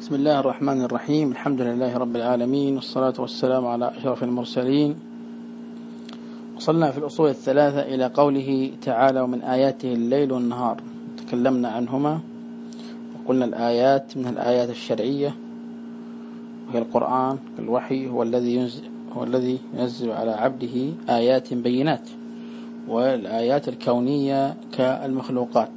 بسم الله الرحمن الرحيم. الحمد لله رب العالمين، والصلاة والسلام على أشرف المرسلين. وصلنا في الأصول الثلاثة إلى قوله تعالى: ومن آياته الليل والنهار. تكلمنا عنهما وقلنا الآيات من الآيات الشرعية وهي القرآن الوحي، هو الذي ينزل على عبده آيات بينات، والآيات الكونية كالمخلوقات.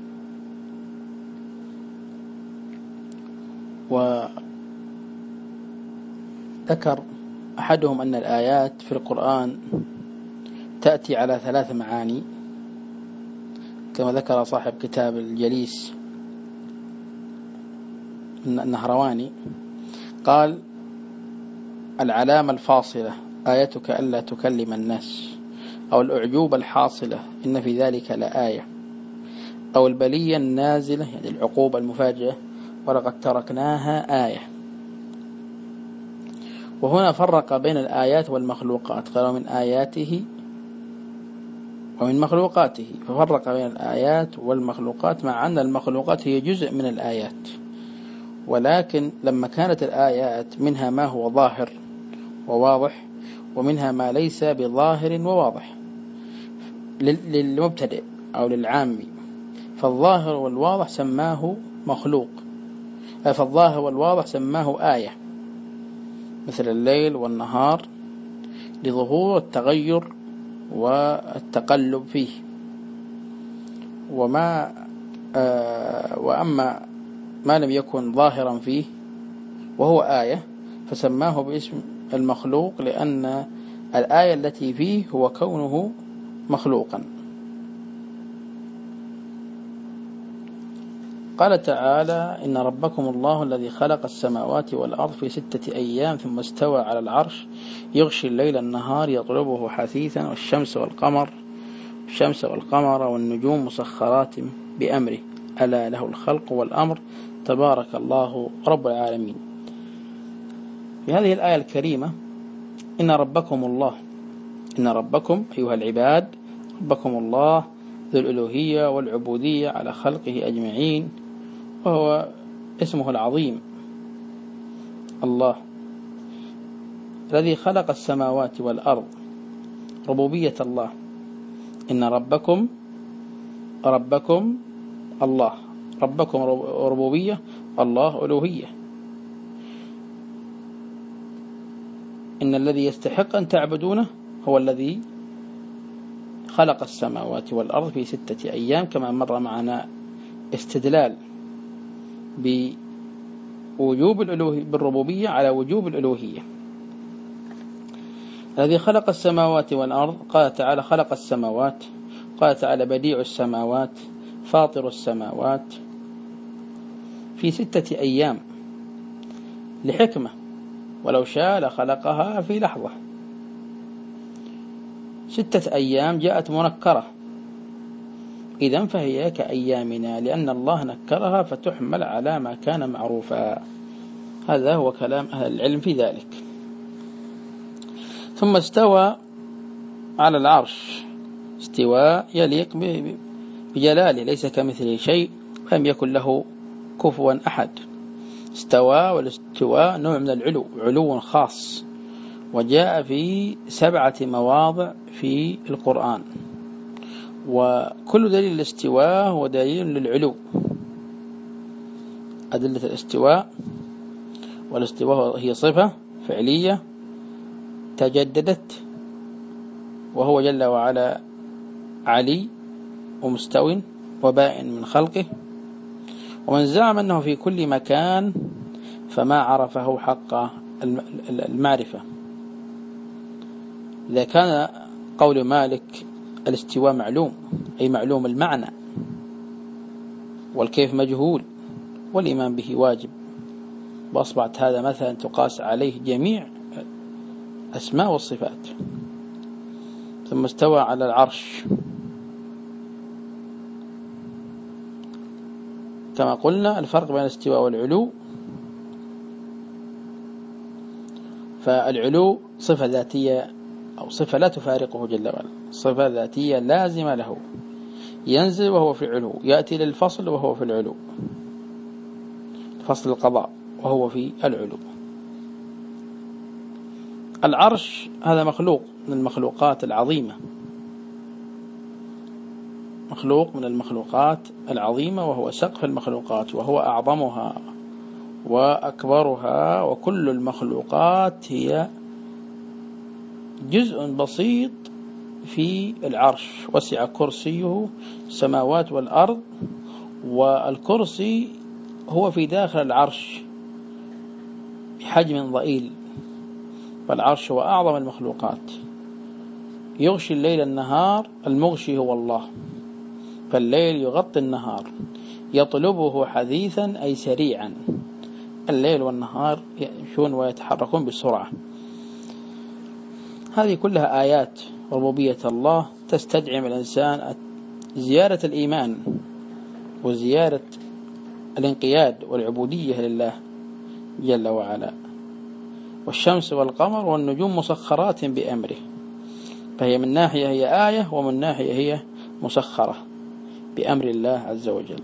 وذكر أحدهم أن الآيات في القرآن تأتي على 3 معاني، كما ذكر صاحب كتاب الجليس النهرواني. قال: العلامة الفاصلة آيتك ألا تكلم الناس، أو الأعجوبة الحاصلة إن في ذلك لآية، أو البلية النازلة يعني العقوبة المفاجئة ولقد تركناها آية. وهنا فرق بين الآيات والمخلوقات، قال: من آياته ومن مخلوقاته، ففرق بين الآيات والمخلوقات، مع أن المخلوقات هي جزء من الآيات، ولكن لما كانت الآيات منها ما هو ظاهر وواضح ومنها ما ليس بظاهر وواضح للمبتدئ أو للعامي، فالظاهر والواضح سماه مخلوق، فالظاهر والواضح سماه آية، مثل الليل والنهار لظهور التغير والتقلب فيه. وأما ما لم يكن ظاهرا فيه وهو آية فسماه باسم المخلوق، لأن الآية التي فيه هو كونه مخلوقا. قال تعالى: إن ربكم الله الذي خلق السماوات والأرض في 6 أيام ثم استوى على العرش يغشي الليل النهار يطلبه حثيثا والشمس والقمر والنجوم مسخرات بأمره ألا له الخلق والأمر تبارك الله رب العالمين. في هذه الآية الكريمة: إن ربكم الله، إن ربكم أيها العباد، ربكم الله ذو الألوهية والعبودية على خلقه أجمعين، وهو اسمه العظيم الله الذي خلق السماوات والأرض، ربوبية الله. إن ربكم الله، ربكم ربوبية، الله ألوهية. إن الذي يستحق أن تعبدونه هو الذي خلق السماوات والأرض في 6 أيام، كما مر معنا استدلال بوجوب الألوهية بالربوبية على وجوب الألوهية. الذي خلق السماوات والأرض، قال تعالى: خلق السماوات، قال تعالى: بديع السماوات فاطر السماوات، في 6 أيام لحكمة، ولو شاء لخلقها في لحظة. 6 أيام جاءت منكرة، إذن فهي كأيامنا، لأن الله نكرها فتحمل على ما كان معروفا. هذا هو كلام أهل العلم في ذلك. ثم استوى على العرش استواء يليق بجلاله، ليس كمثله شيء ولم يكن له كفوا أحد. استوى، والاستواء نوع من العلو، علو خاص، وجاء في 7 مواضع في القرآن، وكل دليل الاستواء هو دليل للعلو. أدلة الاستواء، والاستواء هي صفة فعلية تجددت، وهو جل وعلا علي ومستو وبائن من خلقه. ومن زعم أنه في كل مكان فما عرفه حق المعرفة. إذا كان قول مالك الاستواء معلوم، أي معلوم المعنى، والكيف مجهول، والإيمان به واجب، وأصبحت هذا مثلا تقاس عليه جميع أسماء والصفات. ثم استوى على العرش، كما قلنا الفرق بين الاستواء والعلو، فالعلو صفة ذاتية أو صفة لا تفارقه جل وعلا، صفة ذاتية لازمة له، ينزل وهو في العلو، يأتي للفصل وهو في العلو، فصل القضاء، وهو في العلو. العرش هذا مخلوق من المخلوقات العظيمة، مخلوق من المخلوقات العظيمة، وهو سقف المخلوقات، وهو أعظمها وأكبرها، وكل المخلوقات هي جزء بسيط في العرش. وسع كرسيه السماوات والأرض، والكرسي هو في داخل العرش بحجم ضئيل، فالعرش هو أعظم المخلوقات. يغشي الليل النهار، المغشي هو الله، فالليل يغطي النهار، يطلبه حديثا أي سريعا. الليل والنهار يمشون ويتحركون بسرعة. هذه كلها آيات ربوبية الله تستدعي من الإنسان زيارة الإيمان وزيارة الانقياد والعبودية لله جل وعلا. والشمس والقمر والنجوم مسخرات بأمره، فهي من ناحية هي آية، ومن ناحية هي مسخرة بأمر الله عز وجل.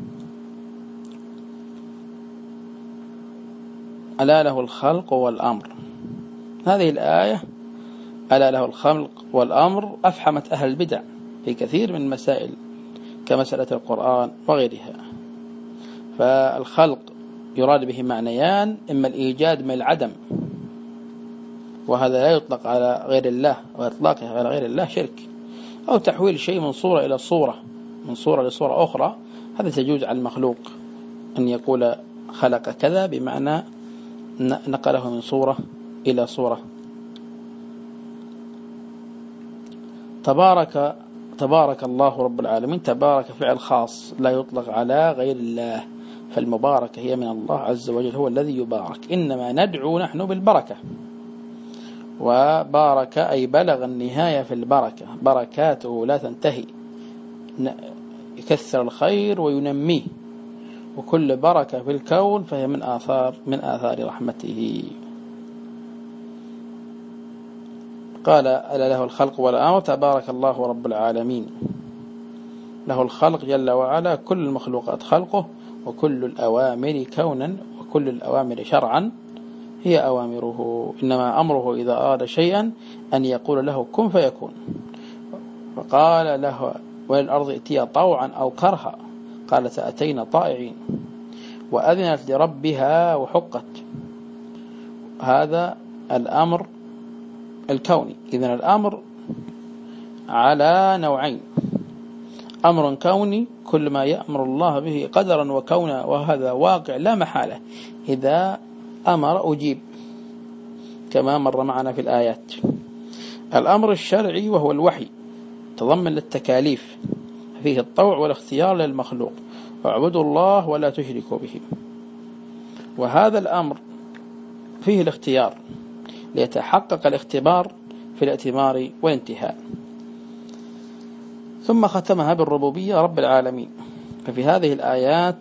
ألا له الخلق والأمر. هذه الآية ألا له الخلق والأمر أفحمت أهل البدع في كثير من المسائل كمسألة القرآن وغيرها. فالخلق يراد به معنيان: إما الإيجاد من العدم، وهذا لا يطلق على غير الله، وإطلاقه على غير الله شرك، أو تحويل شيء من صورة إلى صورة، من صورة لصورة أخرى، هذا تجوز على المخلوق أن يقول خلق كذا، بمعنى نقله من صورة إلى صورة. تبارك الله رب العالمين. تبارك فعل خاص لا يطلق على غير الله، فالمباركة هي من الله عز وجل، هو الذي يبارك. إنما ندعو نحن بالبركة، وبارك أي بلغ النهاية في البركة، بركاته لا تنتهي، يكثر الخير وينميه، وكل بركة في الكون فهي من آثار رحمته. قال ألا له الخلق والأمر. تبارك الله رب العالمين. له الخلق جل وعلا، كل المخلوقات خلقه، وكل الأوامر كونا وكل الأوامر شرعا هي أوامره. إنما أمره إذا أراد شيئا أن يقول له كن فيكون. فقال له والأرض ائتيا طوعا أو كرها، قالت أتينا طائعين، وأذنت لربها وحقت. هذا الأمر الكوني. إذن الأمر على نوعين: أمر كوني كل ما يأمر الله به قدرا وكونا، وهذا واقع لا محالة، إذا أمر أجيب كما مر معنا في الآيات. الأمر الشرعي وهو الوحي، تضمن للتكاليف، فيه الطوع والاختيار للمخلوق: واعبدوا الله ولا تشركوا به. وهذا الأمر فيه الاختيار ليتحقق الاختبار في الائتمار والانتهاء. ثم ختمها بالربوبية رب العالمين. ففي هذه الآيات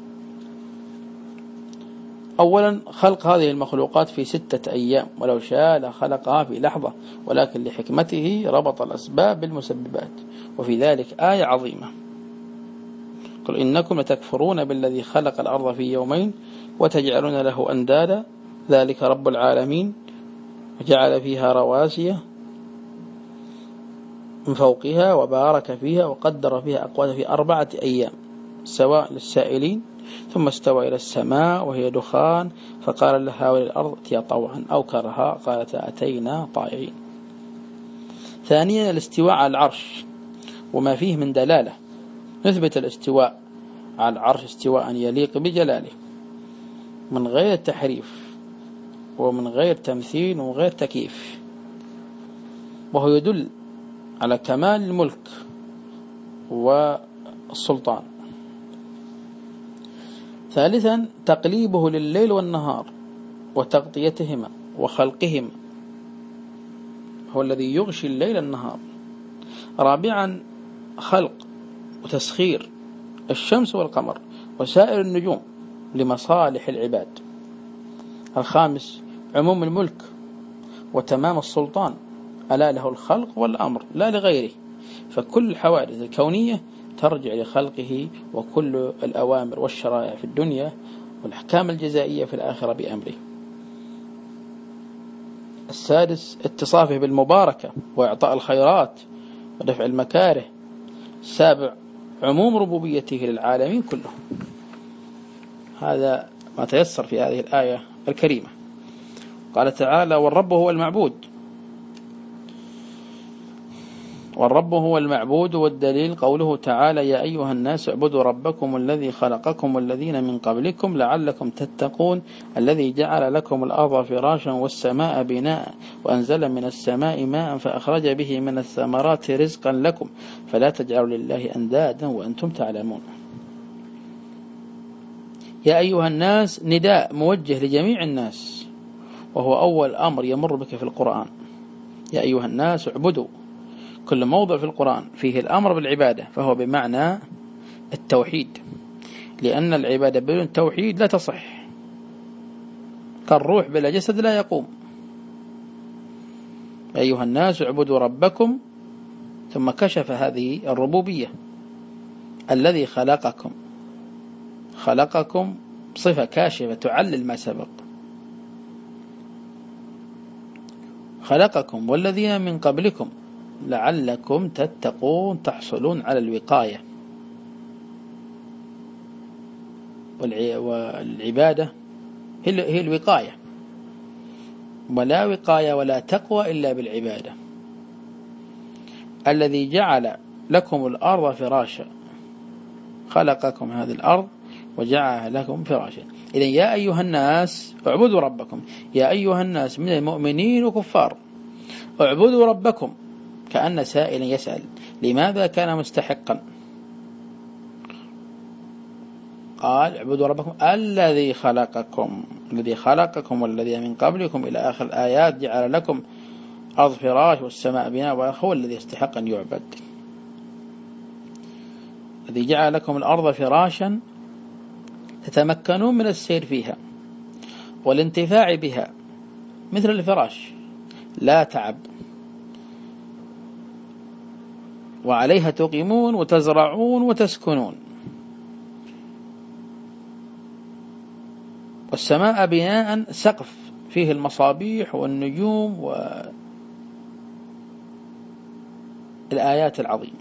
أولا خلق هذه المخلوقات في 6 أيام، ولو شاء لخلقها في لحظة، ولكن لحكمته ربط الأسباب بالمسببات، وفي ذلك آية عظيمة: قل إنكم لتكفرون بالذي خلق الأرض في يومين وتجعلون له أندادا ذلك رب العالمين، وجعل فيها رواسي من فوقها وبارك فيها وقدر فيها أقواتها في 4 أيام سواء للسائلين، ثم استوى إلى السماء وهي دخان فقال لها وللأرض ائتيا طوعا أو كرها قالت أتينا طائعين. ثانيا الاستواء على العرش وما فيه من دلالة، نثبت الاستواء على العرش استواء يليق بجلاله من غير تحريف ومن غير تمثيل ومن غير تكييف، وهو يدل على كمال الملك والسلطان. ثالثا تقليبه لليل والنهار وتغطيتهما وخلقهما، هو الذي يغشي الليل النهار. رابعا خلق وتسخير الشمس والقمر وسائر النجوم لمصالح العباد. الخامس عموم الملك وتمام السلطان، ألا له الخلق والأمر لا لغيره، فكل الحوادث الكونية ترجع لخلقه، وكل الأوامر والشرائع في الدنيا والأحكام الجزائية في الآخرة بأمره. السادس اتصافه بالمباركة وإعطاء الخيرات ودفع المكاره. السابع عموم ربوبيته للعالمين كلهم. هذا ما تيسر في هذه الآية الكريمة. قال تعالى: والرب هو المعبود. والرب هو المعبود. والدليل قوله تعالى: يا أيها الناس اعبدوا ربكم الذي خلقكم والذين من قبلكم لعلكم تتقون الذي جعل لكم الأرض فراشا والسماء بناء وأنزل من السماء ماء فأخرج به من الثمرات رزقا لكم فلا تجعلوا لله أندادا وأنتم تعلمون. يا أيها الناس نداء موجه لجميع الناس، وهو أول أمر يمر بك في القرآن. يا أيها الناس اعبدوا. كل موضع في القرآن فيه الأمر بالعبادة فهو بمعنى التوحيد، لأن العبادة بدون توحيد لا تصح، كالروح بلا جسد لا يقوم. يا أيها الناس اعبدوا ربكم، ثم كشف هذه الربوبية. الذي خلقكم، خلقكم صفة كاشفة تعلل ما سبق. خلقكم والذين من قبلكم لعلكم تتقون، تحصلون على الوقاية. والعبادة هي الوقاية، ولا وقاية ولا تقوى إلا بالعبادة. الذي جعل لكم الأرض فراشا، خلقكم هذه الأرض وجعل لكم فراشا. إذن يا أيها الناس اعبدوا ربكم. يا أيها الناس من المؤمنين وكفار اعبدوا ربكم، كأن سائلا يسأل لماذا كان مستحقا. قال اعبدوا ربكم الذي خلقكم، الذي خلقكم والذي من قبلكم إلى آخر الآيات. جعل لكم أرض فراش والسماء بناء، هو الذي يستحق أن يعبد. الذي جعل لكم الأرض فراشا تتمكنون من السير فيها والانتفاع بها، مثل الفراش لا تعب، وعليها تقيمون وتزرعون وتسكنون. والسماء بناء سقف فيه المصابيح والنجوم والآيات العظيمة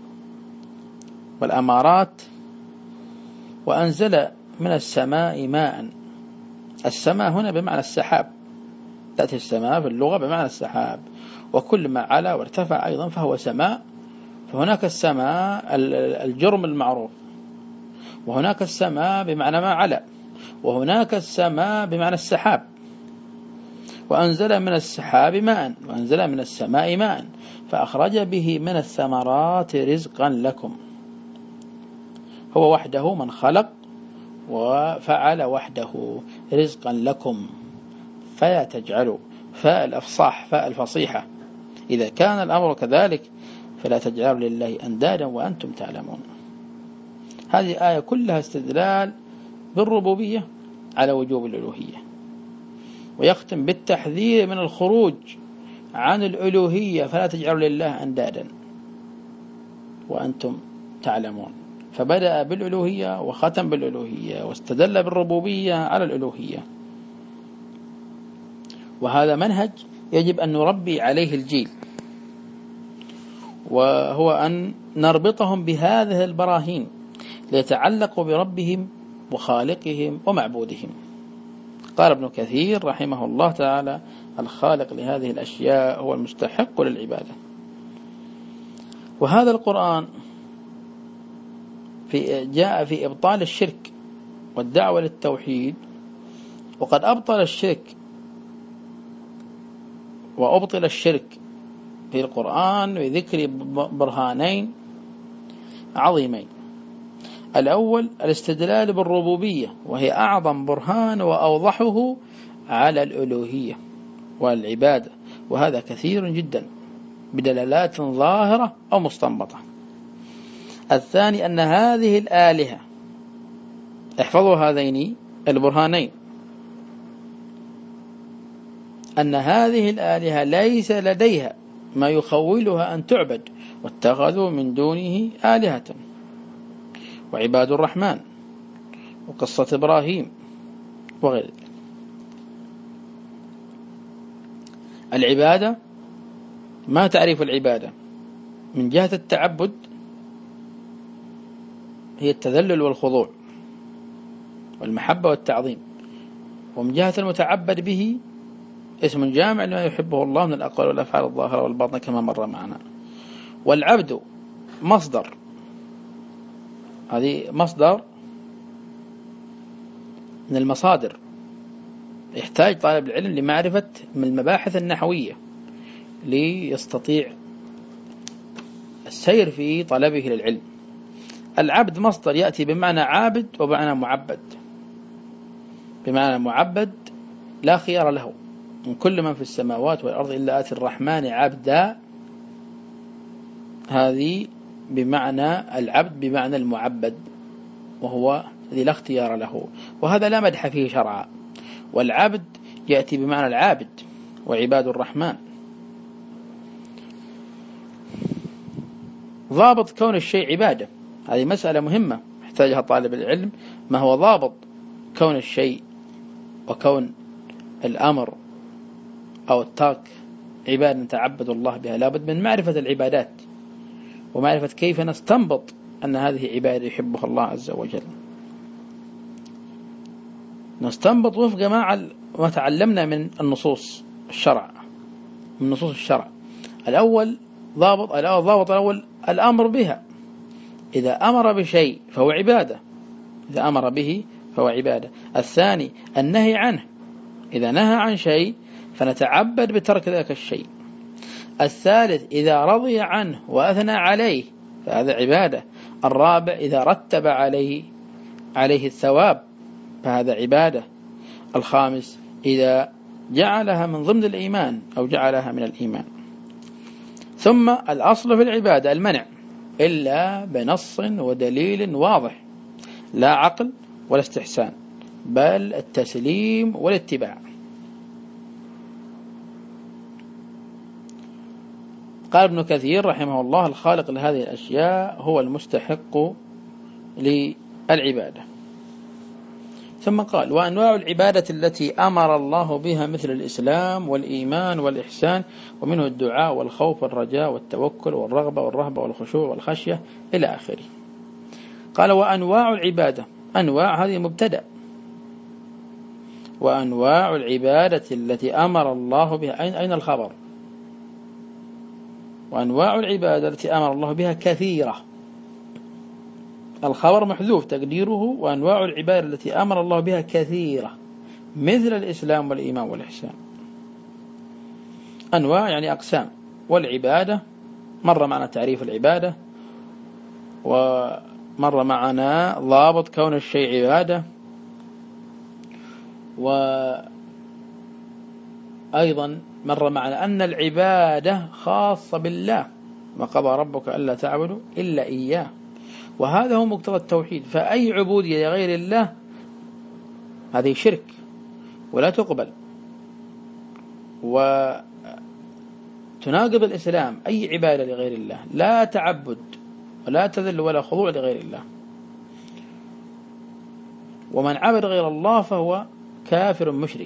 والأمارات. وأنزل من السماء ماء. السماء هنا بمعنى السحاب، تأتي السماء في اللغة بمعنى السحاب، وكل ما علا وارتفع أيضا فهو سماء. فهناك السماء الجرم المعروف، وهناك السماء بمعنى ما علا، وهناك السماء بمعنى السحاب. وأنزل من السحاب ماء وأنزل من السماء ماء فأخرج به من الثمرات رزقا لكم. هو وحده من خلق وفعل وحده رزقا لكم، فلا تجعلوا فاء الأفصاح فاء الفصيحة. إذا كان الأمر كذلك فلا تجعلوا لله أندادا وأنتم تعلمون. هذه آية كلها استدلال بالربوبية على وجوب الألوهية، ويختم بالتحذير من الخروج عن الألوهية، فلا تجعلوا لله أندادا وأنتم تعلمون. فبدأ بالألوهية وختم بالألوهية واستدل بالربوبية على الألوهية. وهذا منهج يجب أن نربي عليه الجيل، وهو أن نربطهم بهذه البراهين ليتعلقوا بربهم وخالقهم ومعبودهم. قال ابن كثير رحمه الله تعالى: الخالق لهذه الأشياء هو المستحق للعبادة. وهذا القرآن جاء في إبطال الشرك والدعوة للتوحيد، وقد أبطل الشرك وأبطل الشرك في القرآن بذكر برهانين عظيمين. الأول الاستدلال بالربوبية، وهي أعظم برهان وأوضحه على الألوهية والعبادة، وهذا كثير جدا بدلالات ظاهرة أو مستنبطة. الثاني أن هذه الآلهة، احفظوا هذين البرهانين، أن هذه الآلهة ليس لديها ما يخولها أن تعبد، واتخذوا من دونه آلهة. وعباد الرحمن، وقصة إبراهيم وغير ذلك. العبادة، ما تعريف العبادة؟ من جهة التعبد هي التذلل والخضوع والمحبة والتعظيم، ومن جهة المتعبد به اسم جامع لما يحبه الله من الأقوال والأفعال الظاهرة والباطنة كما مر معنا. والعبد مصدر، هذه مصدر من المصادر، يحتاج طالب العلم لمعرفة من المباحث النحوية ليستطيع السير في طلبه للعلم. العبد مصدر يأتي بمعنى عابد وبمعنى معبد. بمعنى معبد لا خيار له من كل من في السماوات والأرض إلا آتي الرحمن عبدا، هذه بمعنى العبد بمعنى المعبد، وهو الذي لا اختيار له، وهذا لا مدح فيه شرعا. والعبد يأتي بمعنى العابد وعباد الرحمن. ضابط كون الشيء عبادة، هذه مسألة مهمة يحتاجها طالب العلم. ما هو ضابط كون الشيء وكون الأمر أو الترك عبادة نتعبد الله بها؟ لابد من معرفة العبادات ومعرفة كيف نستنبط أن هذه عبادة يحبها الله عز وجل. نستنبط وفق ما تعلمنا من النصوص الشرع، من نصوص الشرع. الضابط الأول الأمر بها، إذا أمر بشيء فهو عبادة، إذا أمر به فهو عبادة. الثاني النهي عنه، إذا نهى عن شيء فنتعبد بترك ذلك الشيء. الثالث إذا رضي عنه وأثنى عليه فهذا عبادة. الرابع إذا رتب عليه الثواب فهذا عبادة. الخامس إذا جعلها من ضمن الإيمان أو جعلها من الإيمان. ثم الأصل في العبادة المنع إلا بنص ودليل واضح، لا عقل ولا استحسان، بل التسليم والاتباع. قال ابن كثير رحمه الله: الخالق لهذه الأشياء هو المستحق للعبادة. ثم قال: وأنواع العبادة التي أمر الله بها مثل الإسلام والإيمان والإحسان، ومنه الدعاء والخوف والرجاء والتوكل والرغبة والرهبة والخشوع والخشية إلى آخره. قال: وأنواع العبادة، أنواع هذه مبتدأ، وأنواع العبادة التي أمر الله بها، أين الخبر؟ وأنواع العبادة التي أمر الله بها كثيرة، الخبر محذوف تقديره وأنواع العبادة التي أمر الله بها كثيرة مثل الإسلام والإيمان والإحسان. أنواع يعني أقسام، والعبادة مر معنا تعريف العبادة، ومر معنا ضابط كون الشيء عبادة، وأيضا مر معنا أن العبادة خاصة بالله، ما قضى ربك ألا تعبدوا إلا إياه، وهذا هو مقتضى التوحيد. فأي عبودية لغير الله هذه شرك ولا تقبل، وتناقض الإسلام. أي عبادة لغير الله، لا تعبد ولا تذل ولا خضوع لغير الله. ومن عبد غير الله فهو كافر مشرك.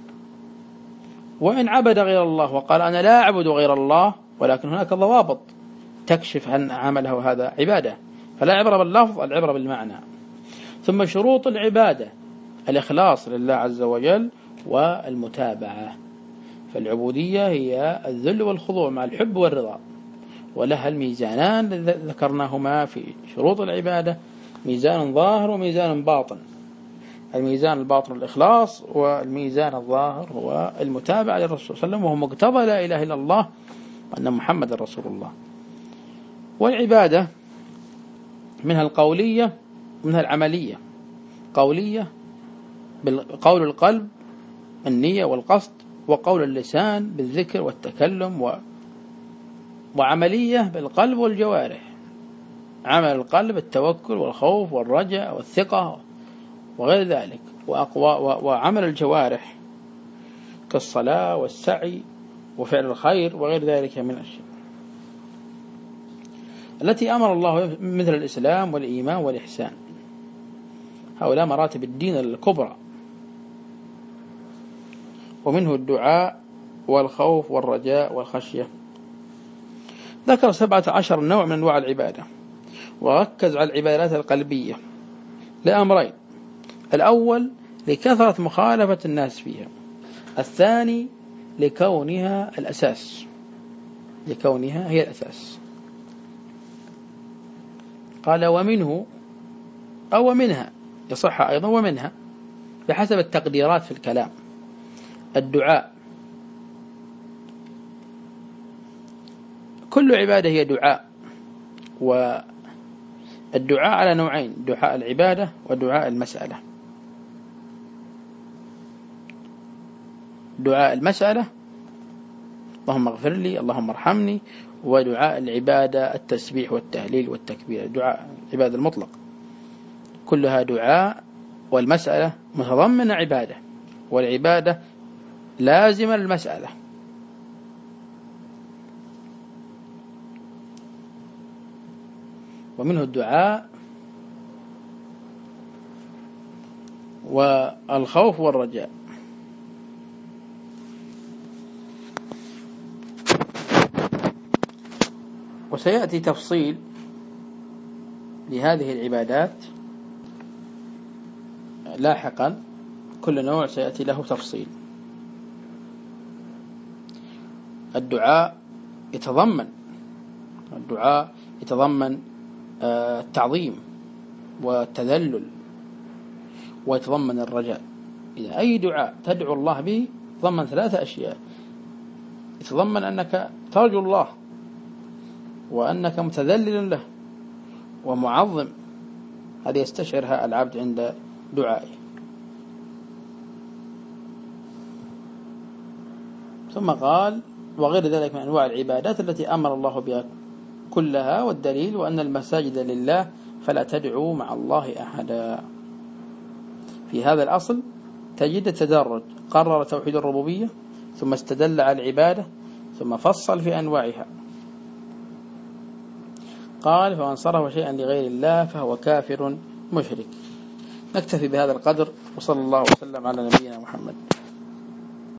وإن عبد غير الله وقال أنا لا أعبد غير الله، ولكن هناك ضوابط تكشف عن عمله هذا عبادة، فلا عبرة باللفظ، العبرة بالمعنى. ثم شروط العبادة: الإخلاص لله عز وجل والمتابعة. فالعبودية هي الذل والخضوع مع الحب والرضا، ولها الميزانان ذكرناهما في شروط العبادة: ميزان ظاهر وميزان باطن. الميزان الباطن الإخلاص، والميزان الظاهر هو المتابعة للرسول صلى الله عليه وسلم، وهو مقتضى لا إله إلا الله وأن محمد رسول الله. والعبادة منها القولية ومنها العملية. قولية بقول القلب النية والقصد، وقول اللسان بالذكر والتكلم، وعملية بالقلب والجوارح. عمل القلب التوكل والخوف والرجاء والثقة وغير ذلك، وعمل الجوارح كالصلاة والسعي وفعل الخير وغير ذلك من الشيء التي أمر الله مثل الإسلام والإيمان والإحسان. هؤلاء مراتب الدين الكبرى ومنه الدعاء والخوف والرجاء والخشية. ذكر 17 نوع من أنواع العبادة، وركز على العبادات القلبية لأمرين: الأول لكثرة مخالفة الناس فيها، الثاني لكونها الأساس، لكونها هي الأساس. قال ومنه أو منها، يصح أيضا ومنها بحسب التقديرات في الكلام. الدعاء، كل عبادة هي دعاء، والدعاء على نوعين: دعاء العبادة ودعاء المسألة. دعاء المسألة اللهم اغفر لي، اللهم ارحمني، ودعاء العبادة التسبيح والتهليل والتكبير، دعاء العبادة المطلق كلها دعاء، والمسألة متضمنة عبادة، والعبادة لازمة للمسألة. ومنه الدعاء والخوف والرجاء. وسيأتي تفصيل لهذه العبادات لاحقا، كل نوع سيأتي له تفصيل. الدعاء يتضمن التعظيم والتذلل، ويتضمن الرجاء. إذا أي دعاء تدعو الله به يتضمن 3 أشياء: يتضمن أنك ترجو الله، وأنك متذلل له، ومعظم. هذه يستشعرها العبد عند دعائه. ثم قال وغير ذلك من أنواع العبادات التي أمر الله بها كلها، والدليل وأن المساجد لله فلا تدعوا مع الله أحدا. في هذا الأصل تجد التدرج: قرر توحيد الربوبية، ثم استدل على العبادة، ثم فصل في أنواعها. قال فمن صرف شيئا لغير الله فهو كافر مشرك. نكتفي بهذا القدر، وصلى الله وسلم على نبينا محمد.